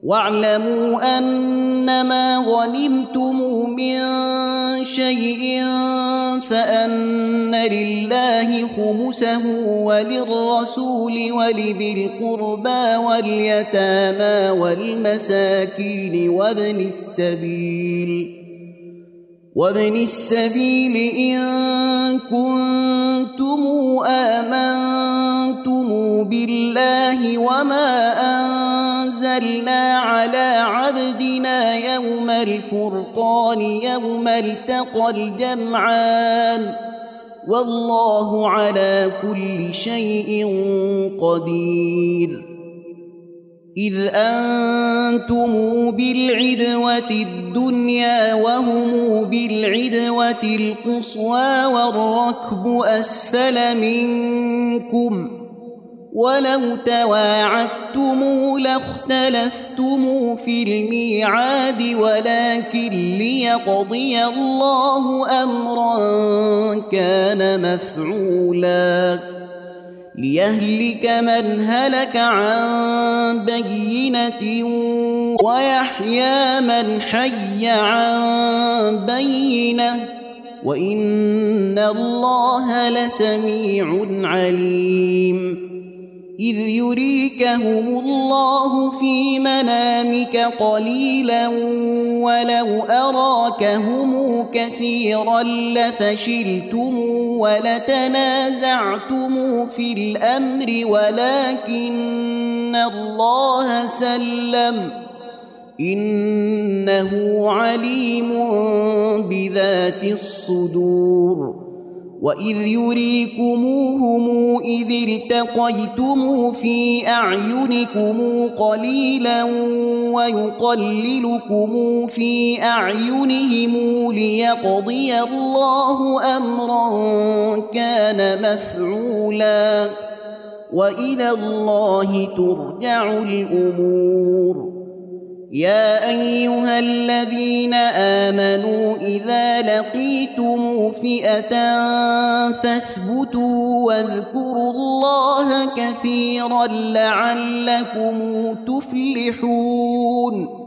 واعلموا أنما غنمتم من شيء فأن لله خمسه وللرسول ولذي القربى واليتامى والمساكين وابن السبيل إن كنتم آمنتم بالله وما أنزلنا على عبدنا يوم الفرقان يوم التقى الجمعان والله على كل شيء قدير. إذ أنتم بالعدوة الدنيا وهم بالعدوة القصوى والركب أسفل منكم ولو تواعدتم لاختلفتم في الميعاد ولكن ليقضي الله أمرا كان مفعولا ليهلك من هلك عن بينة ويحيى من حي عن بينة وإن الله لسميع عليم. إذ يريكهم الله في منامك قليلا ولو أراكهم كثيرا لفشلتم ولتنازعتم في الأمر ولكن الله سلم إنه عليم بذات الصدور. وإذ يريكموهم إذ التقيتم في أعينكم قليلا ويقللكم في أعينهم ليقضي الله أمرا كان مفعولا وإلى الله ترجع الأمور. يا أيها الذين آمنوا إذا لقيتم فئة فاثبتوا واذكروا الله كثيرا لعلكم تفلحون.